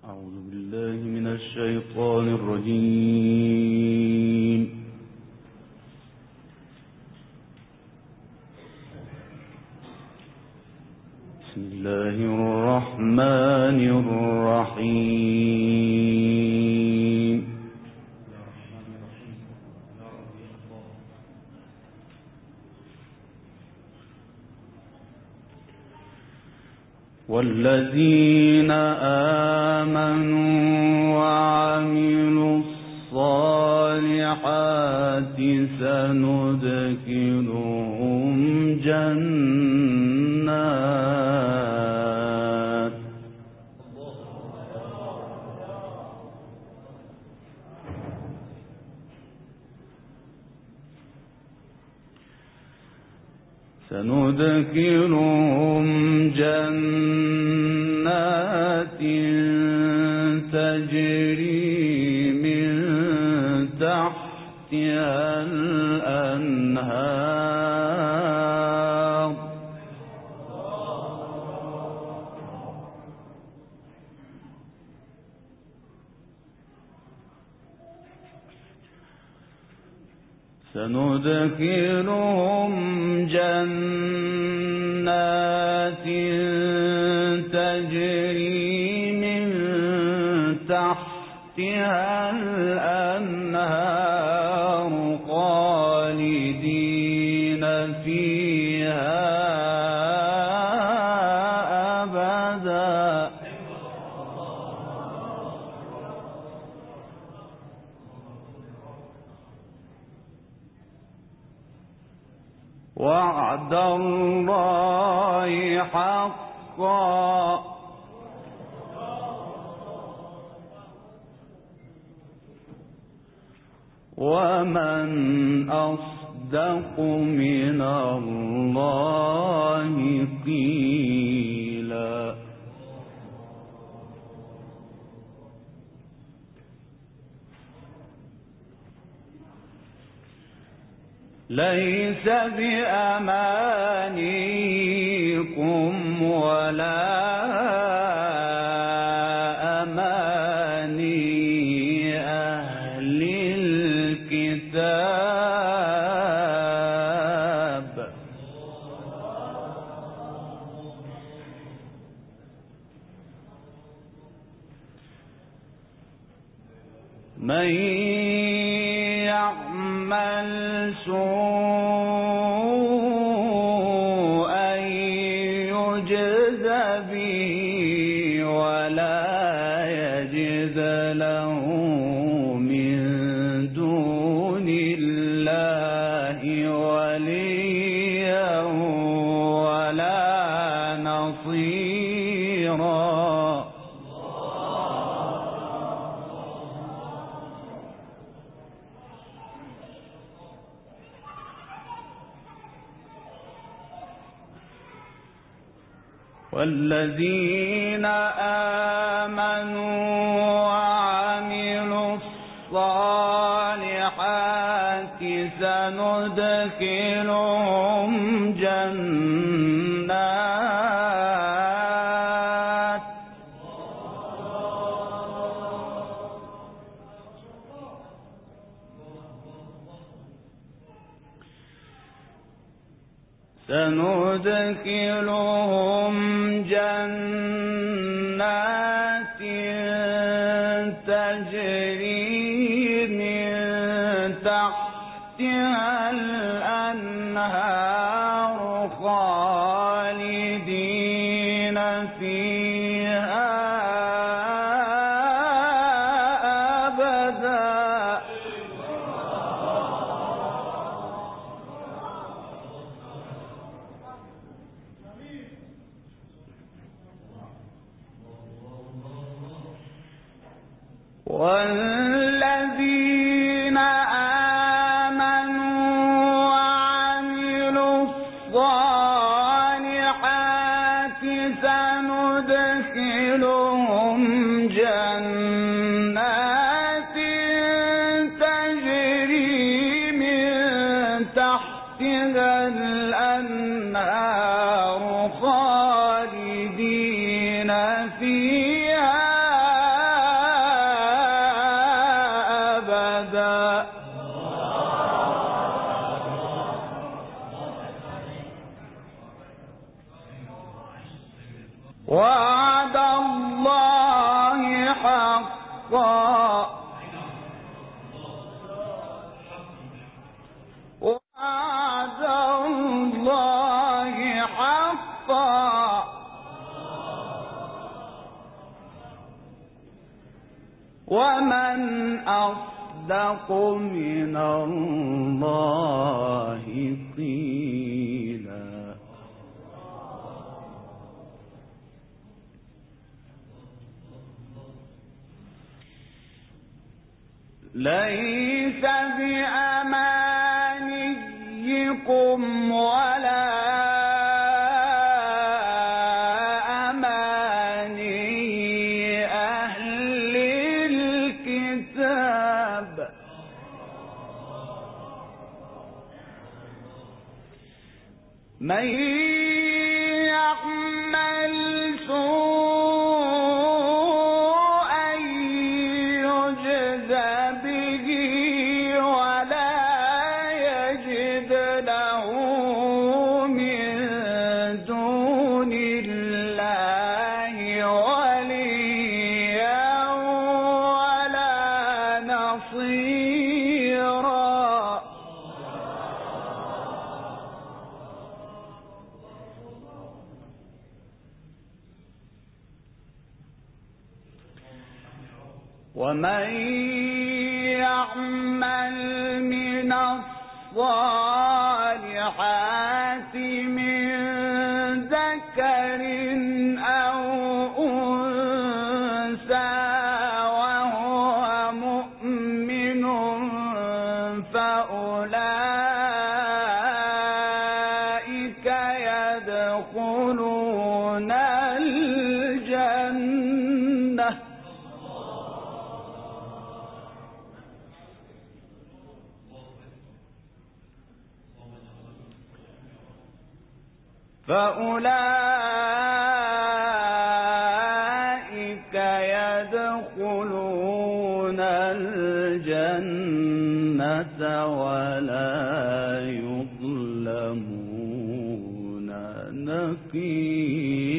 أعوذ بالله من الشيطان الرجيم. بسم الله الرحمن الرحيم. والذين آمنوا وعملوا الصالحات سندخلهم جنات تجري من تحتها الأنهار سندخلهم جنات تجري من تحتها الأنهار خالدين فيها أبدا وعد الله حقا ومن أصدق من الله قيلا ليس بأمانيكم ولا أماني أهل الكتاب من يعمل سوءا يجز به ولا يجد له من دون الله وليا ولا نصيرا والذين آمنوا وعملوا الصالحات سندخلهم جنات تجري من تحتها الأنهار خالدين فيها أبدا والذين آمنوا وعملوا الصالحات سندخلهم جنات تجري من تحتها الأنهار خالدين فيها وعد الله حقا وعد الله حقا ومن أصدق من الله قيلا. ليس بأمانيكم ولا أماني أهل الكتاب من يعمل سوءا يجز به ولا يجد له من دون الله وليا ولا نصيرا. ومن يعمل من الصالحات من ذكر أو أنثى وهو مؤمن فأولئك يدخلون الجنة ولا يظلمون نقيرا.